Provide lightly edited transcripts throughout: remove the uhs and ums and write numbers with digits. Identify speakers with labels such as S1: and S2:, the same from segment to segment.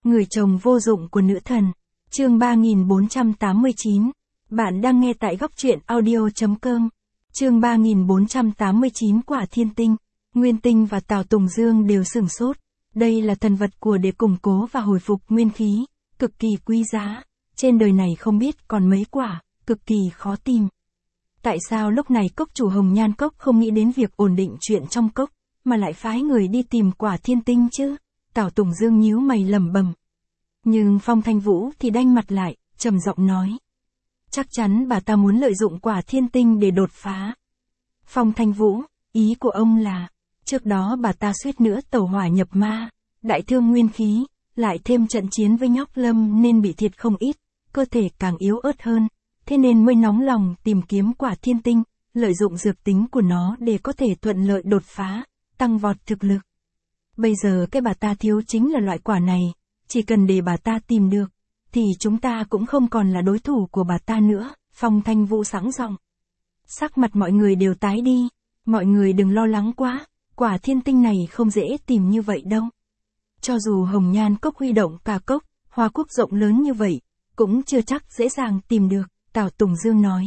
S1: Người chồng vô dụng của nữ thần. Chương 3489. Bạn đang nghe tại góc truyện audio.com. Chương 3489 Quả Thiên Tinh. Nguyên Tinh và Tào Tùng Dương đều sửng sốt. Đây là thần vật của để củng cố và hồi phục nguyên khí, cực kỳ quý giá. Trên đời này không biết còn mấy quả, cực kỳ khó tìm. Tại sao lúc này cốc chủ Hồng Nhan Cốc không nghĩ đến việc ổn định chuyện trong cốc, mà lại phái người đi tìm Quả Thiên Tinh chứ? Tào Tùng Dương nhíu mày lẩm bẩm. Nhưng Phong Thanh Vũ thì đanh mặt lại, trầm giọng nói. Chắc chắn bà ta muốn lợi dụng Quả Thiên Tinh để đột phá. Phong Thanh Vũ, ý của ông là, trước đó bà ta suýt nữa tẩu hỏa nhập ma, đại thương nguyên khí, lại thêm trận chiến với Nhóc Lâm nên bị thiệt không ít, cơ thể càng yếu ớt hơn, thế nên mới nóng lòng tìm kiếm Quả Thiên Tinh, lợi dụng dược tính của nó để có thể thuận lợi đột phá, tăng vọt thực lực. Bây giờ cái bà ta thiếu chính là loại quả này, chỉ cần để bà ta tìm được, thì chúng ta cũng không còn là đối thủ của bà ta nữa. Phong Thanh Vũ sẵn giọng. Sắc mặt mọi người đều tái đi, mọi người đừng lo lắng quá, Quả Thiên Tinh này không dễ tìm như vậy đâu. Cho dù Hồng Nhan Cốc huy động cả cốc, Hoa Quốc rộng lớn như vậy, cũng chưa chắc dễ dàng tìm được, Tào Tùng Dương nói.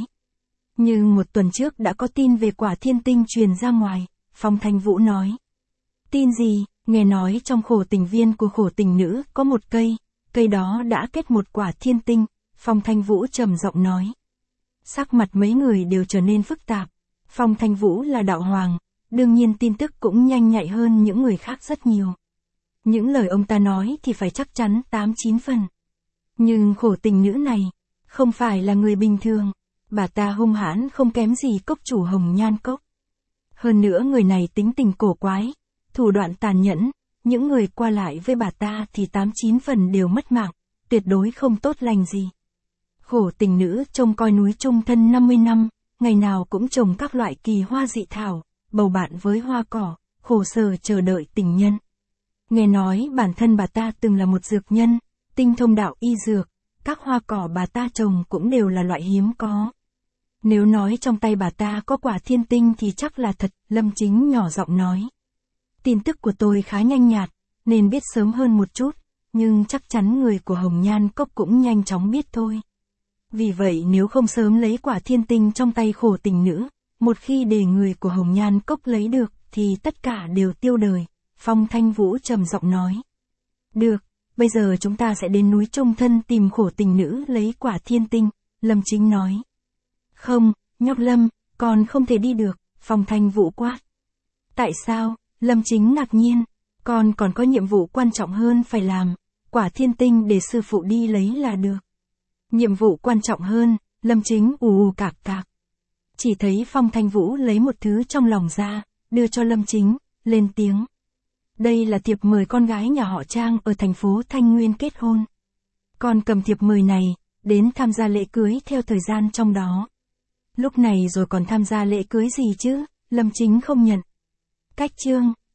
S1: Nhưng một tuần trước đã có tin về Quả Thiên Tinh truyền ra ngoài, Phong Thanh Vũ nói. Tin gì? Nghe nói trong khổ tình viên của khổ tình nữ có một cây đó đã kết một Quả Thiên Tinh, Phong Thanh Vũ trầm giọng nói. Sắc mặt mấy người đều trở nên phức tạp. Phong Thanh Vũ là đạo hoàng, đương nhiên tin tức cũng nhanh nhạy hơn những người khác rất nhiều. Những lời ông ta nói thì phải chắc chắn 8-9 phần. Nhưng khổ tình nữ này, không phải là người bình thường, bà ta hung hãn không kém gì cốc chủ Hồng Nhan Cốc. Hơn nữa người này tính tình cổ quái, thủ đoạn tàn nhẫn, những người qua lại với bà ta thì 8-9 phần đều mất mạng, tuyệt đối không tốt lành gì. Khổ tình nữ trông coi núi Trung Thân 50 năm, ngày nào cũng trồng các loại kỳ hoa dị thảo, bầu bạn với hoa cỏ, khổ sở chờ đợi tình nhân. Nghe nói bản thân bà ta từng là một dược nhân, tinh thông đạo y dược, các hoa cỏ bà ta trồng cũng đều là loại hiếm có. Nếu nói trong tay bà ta có Quả Thiên Tinh thì chắc là thật, Lâm Chính nhỏ giọng nói. Tin tức của tôi khá nhanh nhạt, nên biết sớm hơn một chút, nhưng chắc chắn người của Hồng Nhan Cốc cũng nhanh chóng biết thôi. Vì vậy nếu không sớm lấy Quả Thiên Tinh trong tay khổ tình nữ, một khi để người của Hồng Nhan Cốc lấy được, thì tất cả đều tiêu đời, Phong Thanh Vũ trầm giọng nói. Được, bây giờ chúng ta sẽ đến núi Trung Thân tìm khổ tình nữ lấy Quả Thiên Tinh, Lâm Chính nói. Không, Nhóc Lâm, con không thể đi được, Phong Thanh Vũ quát. Tại sao? Lâm Chính ngạc nhiên, con còn có nhiệm vụ quan trọng hơn phải làm, Quả Thiên Tinh để sư phụ đi lấy là được. Nhiệm vụ quan trọng hơn, Lâm Chính ù cạc cạc. Chỉ thấy Phong Thanh Vũ lấy một thứ trong lòng ra, đưa cho Lâm Chính, lên tiếng. Đây là thiệp mời con gái nhà họ Trang ở thành phố Thanh Nguyên kết hôn. Con cầm thiệp mời này, đến tham gia lễ cưới theo thời gian trong đó. Lúc này rồi còn tham gia lễ cưới gì chứ, Lâm Chính không nhận. Cách chương.